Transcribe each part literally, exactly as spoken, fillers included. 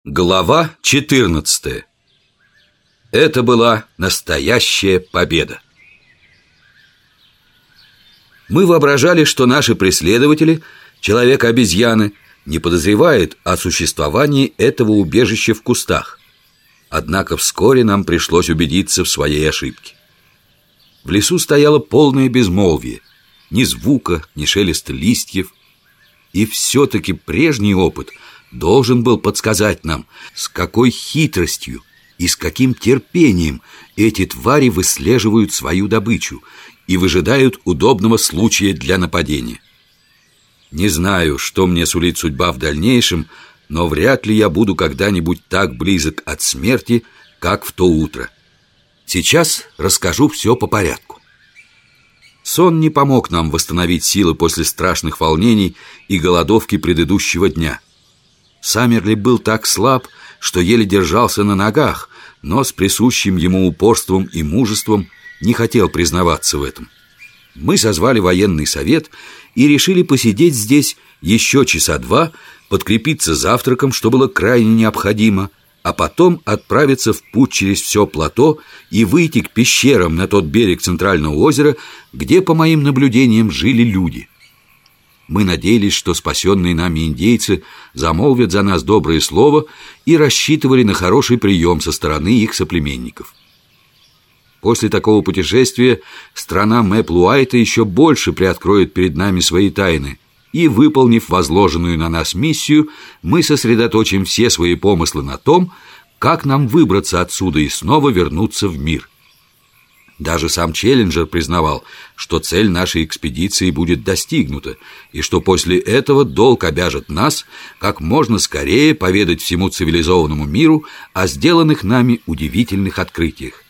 Глава четырнадцатая. Это была настоящая победа. Мы воображали, что наши преследователи, человека-обезьяны, не подозревают о существовании этого убежища в кустах. Однако вскоре нам пришлось убедиться в своей ошибке. В лесу стояло полное безмолвие, ни звука, ни шелеста листьев. И все-таки прежний опыт должен был подсказать нам, с какой хитростью и с каким терпением эти твари выслеживают свою добычу и выжидают удобного случая для нападения. Не знаю, что мне сулит судьба в дальнейшем, но вряд ли я буду когда-нибудь так близок от смерти, как в то утро. Сейчас расскажу все по порядку. Сон не помог нам восстановить силы после страшных волнений и голодовки предыдущего дня. Саммерли был так слаб, что еле держался на ногах, но с присущим ему упорством и мужеством не хотел признаваться в этом. Мы созвали военный совет и решили посидеть здесь еще часа два, подкрепиться завтраком, что было крайне необходимо, а потом отправиться в путь через все плато и выйти к пещерам на тот берег центрального озера, где, по моим наблюдениям, жили люди. Мы надеялись, что спасенные нами индейцы замолвят за нас доброе слово и рассчитывали на хороший прием со стороны их соплеменников. После такого путешествия страна Мэплуайта еще больше приоткроет перед нами свои тайны, и, выполнив возложенную на нас миссию, мы сосредоточим все свои помыслы на том, как нам выбраться отсюда и снова вернуться в мир. Даже сам Челленджер признавал, что цель нашей экспедиции будет достигнута, и что после этого долг обяжет нас как можно скорее поведать всему цивилизованному миру о сделанных нами удивительных открытиях.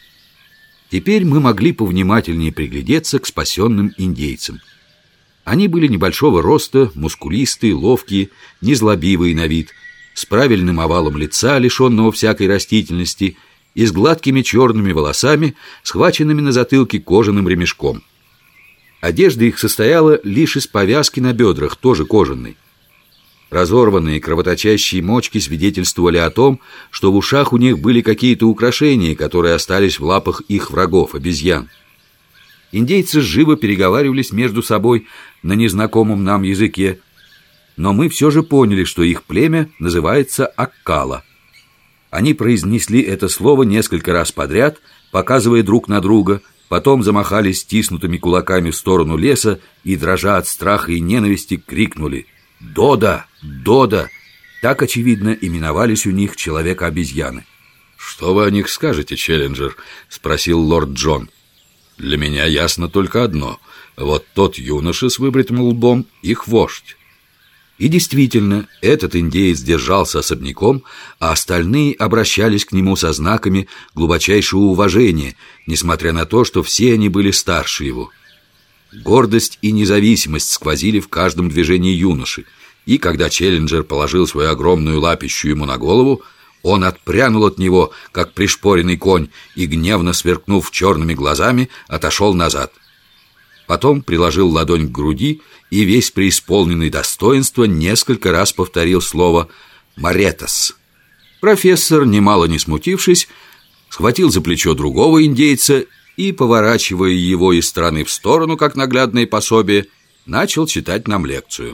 Теперь мы могли повнимательнее приглядеться к спасенным индейцам. Они были небольшого роста, мускулистые, ловкие, незлобивые на вид, с правильным овалом лица, лишенного всякой растительности, и с гладкими черными волосами, схваченными на затылке кожаным ремешком. Одежда их состояла лишь из повязки на бедрах, тоже кожаной. Разорванные кровоточащие мочки свидетельствовали о том, что в ушах у них были какие-то украшения, которые остались в лапах их врагов, обезьян. Индейцы живо переговаривались между собой на незнакомом нам языке, но мы все же поняли, что их племя называется Аккала. Они произнесли это слово несколько раз подряд, показывая друг на друга, потом замахали стиснутыми кулаками в сторону леса и, дрожа от страха и ненависти, крикнули «Дода! Дода!». Так, очевидно, именовались у них человека-обезьяны. «Что вы о них скажете, Челленджер?» — спросил лорд Джон. «Для меня ясно только одно. Вот тот юноша с выбритым лбом — их вождь». И действительно, этот индеец держался особняком, а остальные обращались к нему со знаками глубочайшего уважения, несмотря на то, что все они были старше его. Гордость и независимость сквозили в каждом движении юноши, и когда Челленджер положил свою огромную лапищу ему на голову, он отпрянул от него, как пришпоренный конь, и, гневно сверкнув черными глазами, отошел назад. Потом приложил ладонь к груди и, весь преисполненный достоинства, несколько раз повторил слово «Маретас». Профессор, немало не смутившись, схватил за плечо другого индейца и, поворачивая его из стороны в сторону, как наглядное пособие, начал читать нам лекцию.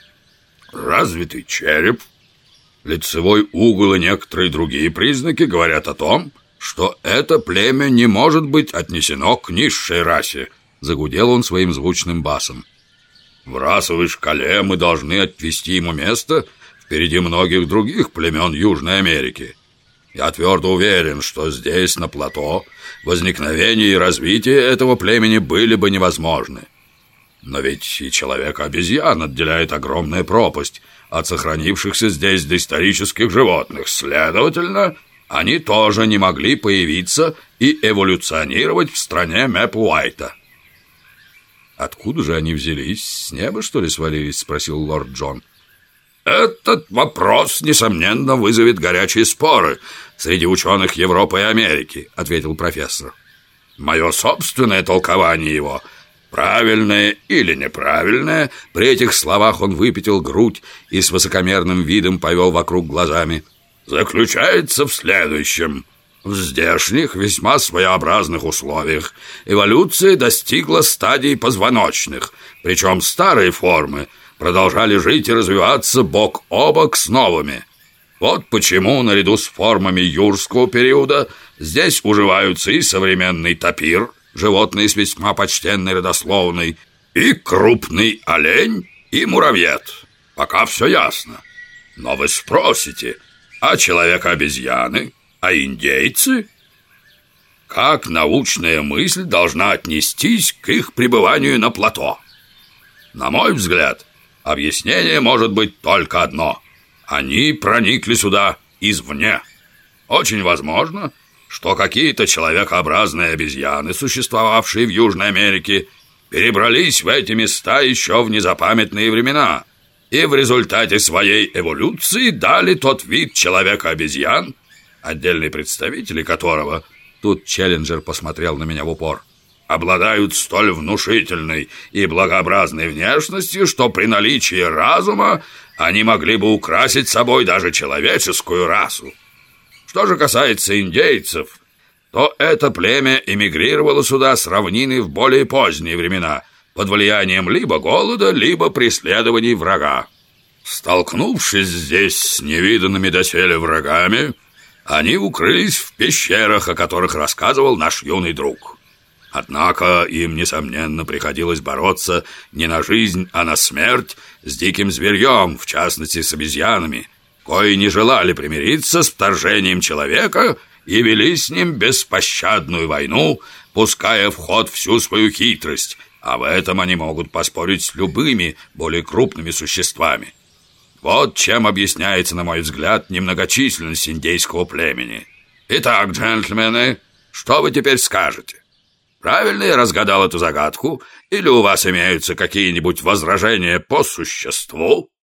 Развитый череп, лицевой угол и некоторые другие признаки говорят о том, что это племя не может быть отнесено к низшей расе. Загудел он своим звучным басом. В расовой шкале мы должны отвести ему место впереди многих других племен Южной Америки. Я твердо уверен, что здесь, на плато, возникновение и развитие этого племени были бы невозможны. Но ведь и человека-обезьян отделяет огромная пропасть от сохранившихся здесь доисторических животных. Следовательно, они тоже не могли появиться и эволюционировать в стране Мэплуайта. «Откуда же они взялись? С неба, что ли, свалились?» — спросил лорд Джон. «Этот вопрос, несомненно, вызовет горячие споры среди ученых Европы и Америки», — ответил профессор. «Мое собственное толкование его, правильное или неправильное», при этих словах он выпятил грудь и с высокомерным видом повел вокруг глазами, заключается в следующем. В здешних, весьма своеобразных условиях эволюция достигла стадий позвоночных, причем старые формы продолжали жить и развиваться бок о бок с новыми. Вот почему, наряду с формами юрского периода, здесь уживаются и современный тапир, животные с весьма почтенной родословной, и крупный олень, и муравьед. Пока все ясно. Но вы спросите, а человек-обезьяны, а индейцы? Как научная мысль должна отнестись к их пребыванию на плато? На мой взгляд, объяснение может быть только одно. Они проникли сюда извне. Очень возможно, что какие-то человекообразные обезьяны, существовавшие в Южной Америке, перебрались в эти места еще в незапамятные времена и в результате своей эволюции дали тот вид человека-обезьян, отдельные представители которого, тут Челленджер посмотрел на меня в упор, обладают столь внушительной и благообразной внешностью, что при наличии разума они могли бы украсить собой даже человеческую расу. Что же касается индейцев, то это племя эмигрировало сюда с равнины в более поздние времена под влиянием либо голода, либо преследований врага. Столкнувшись здесь с невиданными доселе врагами, они укрылись в пещерах, о которых рассказывал наш юный друг. Однако им, несомненно, приходилось бороться не на жизнь, а на смерть с диким зверьем, в частности с обезьянами, кои не желали примириться с вторжением человека и вели с ним беспощадную войну, пуская в ход всю свою хитрость, а в этом они могут поспорить с любыми более крупными существами. Вот чем объясняется, на мой взгляд, немногочисленность индейского племени. Итак, джентльмены, что вы теперь скажете? Правильно я разгадал эту загадку? Или у вас имеются какие-нибудь возражения по существу?